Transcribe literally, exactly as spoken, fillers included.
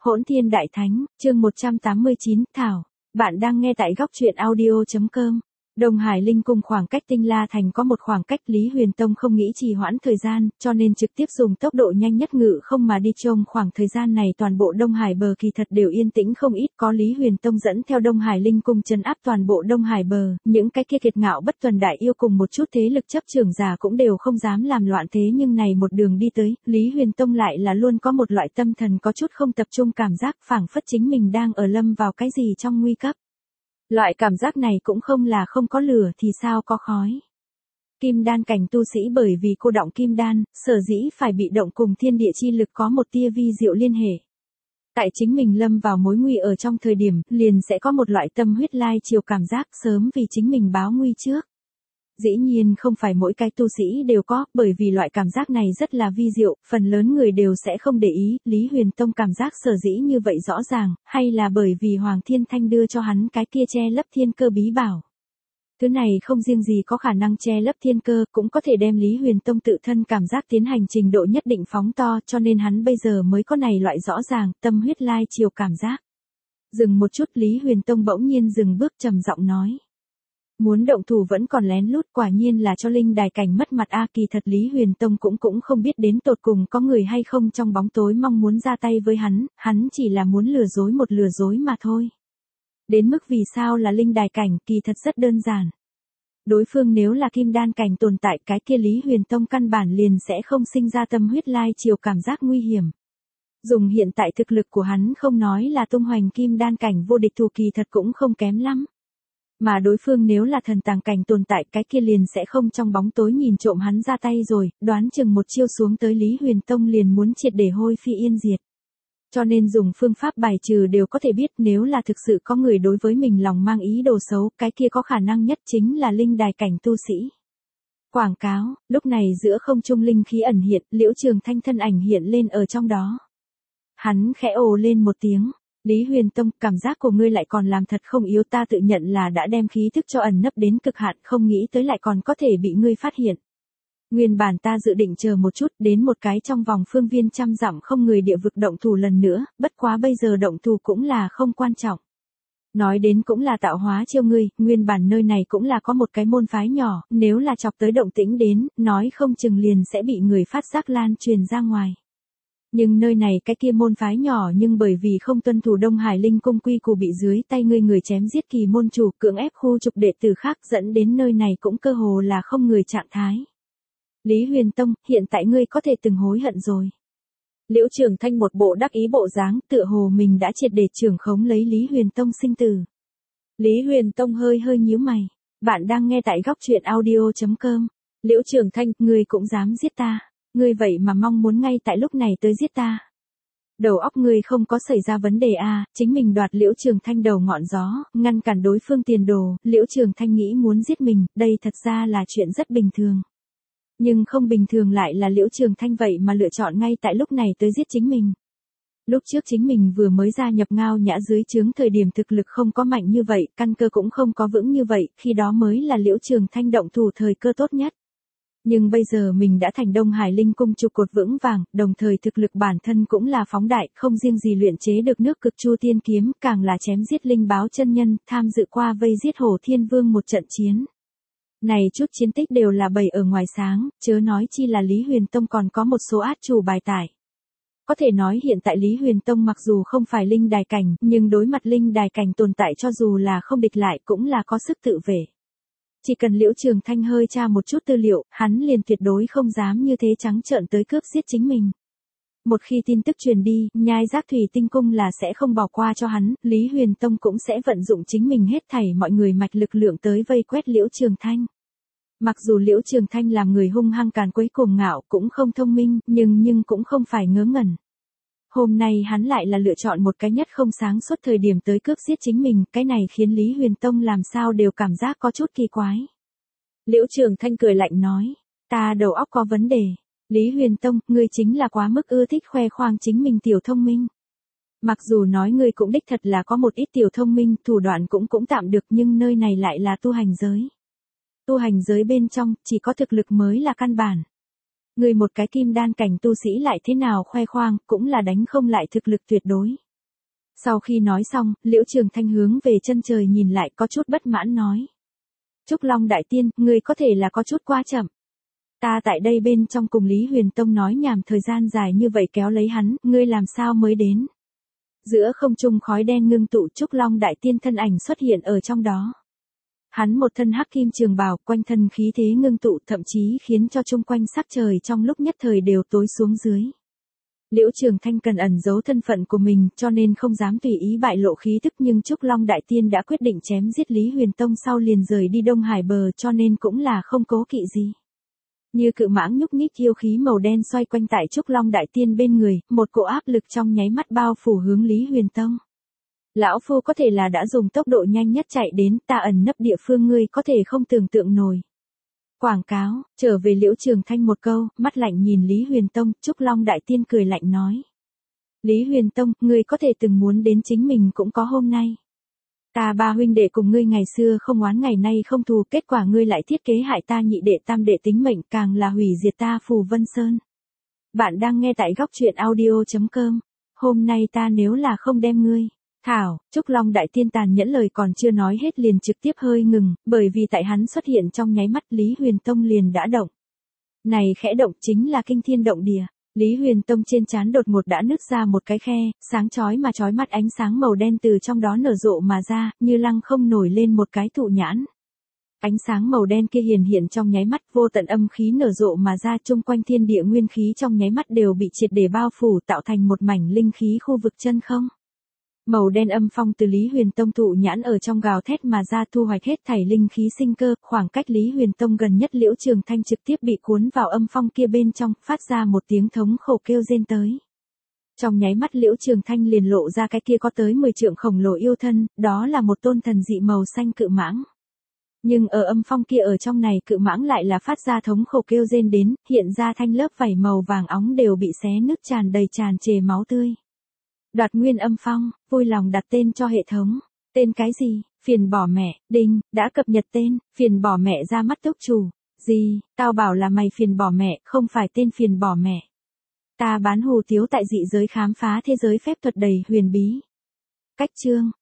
Hỗn Thiên Đại Thánh, chương một trăm tám mươi chín, Thảo. Bạn đang nghe tại góc truyện audio chấm com. Đông Hải Linh Cung khoảng cách Tinh La Thành có một khoảng cách, Lý Huyền Tông không nghĩ trì hoãn thời gian, cho nên trực tiếp dùng tốc độ nhanh nhất ngự không mà đi. Trong khoảng thời gian này toàn bộ Đông Hải bờ kỳ thật đều yên tĩnh không ít, có Lý Huyền Tông dẫn theo Đông Hải Linh Cung trấn áp toàn bộ Đông Hải bờ, những cái kia kiệt ngạo bất tuần đại yêu cùng một chút thế lực chấp trưởng giả cũng đều không dám làm loạn. Thế nhưng này một đường đi tới, Lý Huyền Tông lại là luôn có một loại tâm thần có chút không tập trung cảm giác, phảng phất chính mình đang ở lâm vào cái gì trong nguy cấp. Loại cảm giác này cũng không là không có lửa thì sao có khói. Kim đan cảnh tu sĩ bởi vì cô động kim đan, sở dĩ phải bị động cùng thiên địa chi lực có một tia vi diệu liên hệ. Tại chính mình lâm vào mối nguy ở trong thời điểm, liền sẽ có một loại tâm huyết lai chiều cảm giác sớm vì chính mình báo nguy trước. Dĩ nhiên không phải mỗi cái tu sĩ đều có, bởi vì loại cảm giác này rất là vi diệu, phần lớn người đều sẽ không để ý. Lý Huyền Tông cảm giác sở dĩ như vậy rõ ràng, hay là bởi vì Hoàng Thiên Thanh đưa cho hắn cái kia che lấp thiên cơ bí bảo. Thứ này không riêng gì có khả năng che lấp thiên cơ, cũng có thể đem Lý Huyền Tông tự thân cảm giác tiến hành trình độ nhất định phóng to, cho nên hắn bây giờ mới có này loại rõ ràng, tâm huyết lai chiều cảm giác. Dừng một chút, Lý Huyền Tông bỗng nhiên dừng bước trầm giọng nói. Muốn động thủ vẫn còn lén lút, quả nhiên là cho linh đài cảnh mất mặt a. Kỳ thật Lý Huyền Tông cũng cũng không biết đến tột cùng có người hay không trong bóng tối mong muốn ra tay với hắn, hắn chỉ là muốn lừa dối một lừa dối mà thôi. Đến mức vì sao là linh đài cảnh, kỳ thật rất đơn giản. Đối phương nếu là kim đan cảnh tồn tại, cái kia Lý Huyền Tông căn bản liền sẽ không sinh ra tâm huyết lai chiều cảm giác nguy hiểm. Dùng hiện tại thực lực của hắn không nói là tung hoành kim đan cảnh vô địch thủ, kỳ thật cũng không kém lắm. Mà đối phương nếu là thần tàng cảnh tồn tại, cái kia liền sẽ không trong bóng tối nhìn trộm hắn ra tay rồi, đoán chừng một chiêu xuống tới Lý Huyền Tông liền muốn triệt để hôi phi yên diệt. Cho nên dùng phương pháp bài trừ đều có thể biết, nếu là thực sự có người đối với mình lòng mang ý đồ xấu, cái kia có khả năng nhất chính là linh đài cảnh tu sĩ. Quảng cáo, lúc này giữa không trung linh khí ẩn hiện, Liễu Trường Thanh thân ảnh hiện lên ở trong đó. Hắn khẽ ồ lên một tiếng. Lý Huyền Tông, cảm giác của ngươi lại còn làm thật không yếu, ta tự nhận là đã đem khí thức cho ẩn nấp đến cực hạn, không nghĩ tới lại còn có thể bị ngươi phát hiện. Nguyên bản ta dự định chờ một chút, đến một cái trong vòng phương viên trăm dặm không người địa vực động thủ lần nữa, bất quá bây giờ động thủ cũng là không quan trọng. Nói đến cũng là tạo hóa chiêu ngươi, nguyên bản nơi này cũng là có một cái môn phái nhỏ, nếu là chọc tới động tĩnh đến, nói không chừng liền sẽ bị người phát giác lan truyền ra ngoài. Nhưng nơi này cái kia môn phái nhỏ nhưng bởi vì không tuân thủ Đông Hải Linh Cung quy củ bị dưới tay ngươi người chém giết kỳ môn chủ, cưỡng ép khu trục đệ tử khác, dẫn đến nơi này cũng cơ hồ là không người trạng thái. Lý Huyền Tông, hiện tại ngươi có thể từng hối hận rồi. Liễu Trường Thanh một bộ đắc ý bộ dáng, tựa hồ mình đã triệt để trưởng khống lấy Lý Huyền Tông sinh tử. Lý Huyền Tông hơi hơi nhíu mày. Bạn đang nghe tại góc truyện audio chấm com. Liễu Trường Thanh, ngươi cũng dám giết ta. Ngươi vậy mà mong muốn ngay tại lúc này tới giết ta. Đầu óc ngươi không có xảy ra vấn đề à, chính mình đoạt Liễu Trường Thanh đầu ngọn gió, ngăn cản đối phương tiền đồ, Liễu Trường Thanh nghĩ muốn giết mình, đây thật ra là chuyện rất bình thường. Nhưng không bình thường lại là Liễu Trường Thanh vậy mà lựa chọn ngay tại lúc này tới giết chính mình. Lúc trước chính mình vừa mới gia nhập Ngao Nhã dưới trướng thời điểm thực lực không có mạnh như vậy, căn cơ cũng không có vững như vậy, khi đó mới là Liễu Trường Thanh động thủ thời cơ tốt nhất. Nhưng bây giờ mình đã thành Đông Hải Linh Cung trụ cột vững vàng, đồng thời thực lực bản thân cũng là phóng đại, không riêng gì luyện chế được nước cực chu tiên kiếm, càng là chém giết linh báo chân nhân, tham dự qua vây giết Hổ Thiên Vương một trận chiến. Này chút chiến tích đều là bày ở ngoài sáng, chớ nói chi là Lý Huyền Tông còn có một số át chủ bài tải. Có thể nói hiện tại Lý Huyền Tông mặc dù không phải linh đài cảnh, nhưng đối mặt linh đài cảnh tồn tại cho dù là không địch lại cũng là có sức tự vệ. Chỉ cần Liễu Trường Thanh hơi tra một chút tư liệu, hắn liền tuyệt đối không dám như thế trắng trợn tới cướp giết chính mình. Một khi tin tức truyền đi, nhai giác thủy tinh cung là sẽ không bỏ qua cho hắn, Lý Huyền Tông cũng sẽ vận dụng chính mình hết thảy mọi người mạch lực lượng tới vây quét Liễu Trường Thanh. Mặc dù Liễu Trường Thanh làm người hung hăng càn quấy cuồng ngạo, cũng không thông minh, nhưng nhưng cũng không phải ngớ ngẩn. Hôm nay hắn lại là lựa chọn một cái nhất không sáng suốt thời điểm tới cướp giết chính mình, cái này khiến Lý Huyền Tông làm sao đều cảm giác có chút kỳ quái. Liễu Trường Thanh cười lạnh nói, ta đầu óc có vấn đề. Lý Huyền Tông, ngươi chính là quá mức ưa thích khoe khoang chính mình tiểu thông minh. Mặc dù nói ngươi cũng đích thật là có một ít tiểu thông minh, thủ đoạn cũng cũng tạm được, nhưng nơi này lại là tu hành giới. Tu hành giới bên trong, chỉ có thực lực mới là căn bản. Ngươi một cái kim đan cảnh tu sĩ lại thế nào khoe khoang, cũng là đánh không lại thực lực tuyệt đối. Sau khi nói xong, Liễu Trường Thanh hướng về chân trời nhìn lại có chút bất mãn nói. Trúc Long Đại Tiên, ngươi có thể là có chút quá chậm. Ta tại đây bên trong cùng Lý Huyền Tông nói nhảm thời gian dài như vậy kéo lấy hắn, ngươi làm sao mới đến. Giữa không trung khói đen ngưng tụ, Trúc Long Đại Tiên thân ảnh xuất hiện ở trong đó. Hắn một thân hắc kim trường bào, quanh thân khí thế ngưng tụ, thậm chí khiến cho chung quanh sắc trời trong lúc nhất thời đều tối xuống dưới. Liễu Trường Thanh cần ẩn giấu thân phận của mình, cho nên không dám tùy ý bại lộ khí tức, nhưng Trúc Long Đại Tiên đã quyết định chém giết Lý Huyền Tông sau liền rời đi Đông Hải bờ, cho nên cũng là không cố kỵ gì. Như cự mãng nhúc nhích, yêu khí màu đen xoay quanh tại Trúc Long Đại Tiên bên người, một cỗ áp lực trong nháy mắt bao phủ hướng Lý Huyền Tông. Lão phu có thể là đã dùng tốc độ nhanh nhất chạy đến, ta ẩn nấp địa phương ngươi có thể không tưởng tượng nổi. Quảng cáo, trở về Liễu Trường Thanh một câu, mắt lạnh nhìn Lý Huyền Tông, Trúc Long Đại Tiên cười lạnh nói. Lý Huyền Tông, ngươi có thể từng muốn đến chính mình cũng có hôm nay. Ta ba huynh đệ cùng ngươi ngày xưa không oán ngày nay không thù, kết quả ngươi lại thiết kế hại ta nhị đệ tam đệ tính mệnh, càng là hủy diệt ta Phù Vân Sơn. Bạn đang nghe tại góc truyện audio chấm com. Hôm nay ta nếu là không đem ngươi. Thảo, Trúc Long Đại Tiên tàn nhẫn lời còn chưa nói hết liền trực tiếp hơi ngừng, bởi vì tại hắn xuất hiện trong nháy mắt Lý Huyền Tông liền đã động. Này khẽ động chính là kinh thiên động địa. Lý Huyền Tông trên trán đột ngột đã nứt ra một cái khe, sáng chói mà chói mắt ánh sáng màu đen từ trong đó nở rộ mà ra, như lăng không nổi lên một cái thụ nhãn. Ánh sáng màu đen kia hiển hiện trong nháy mắt, vô tận âm khí nở rộ mà ra, chung quanh thiên địa nguyên khí trong nháy mắt đều bị triệt để bao phủ, tạo thành một mảnh linh khí khu vực chân không. Màu đen âm phong từ Lý Huyền Tông thụ nhãn ở trong gào thét mà ra, thu hoạch hết thảy linh khí sinh cơ, khoảng cách Lý Huyền Tông gần nhất Liễu Trường Thanh trực tiếp bị cuốn vào âm phong kia bên trong, phát ra một tiếng thống khổ kêu rên tới. Trong nháy mắt Liễu Trường Thanh liền lộ ra cái kia có tới mười trượng khổng lồ yêu thân, đó là một tôn thần dị màu xanh cự mãng. Nhưng ở âm phong kia ở trong này cự mãng lại là phát ra thống khổ kêu rên đến, hiện ra thanh lớp vảy màu vàng óng đều bị xé nứt tràn đầy tràn trề máu tươi. Đoạt nguyên âm phong, vui lòng đặt tên cho hệ thống. Tên cái gì? Phiền bỏ mẹ, đinh, đã cập nhật tên, phiền bỏ mẹ ra mắt túc chủ. Gì, tao bảo là mày phiền bỏ mẹ, không phải tên phiền bỏ mẹ. Ta bán hù tiếu tại dị giới khám phá thế giới phép thuật đầy huyền bí. Cách chương,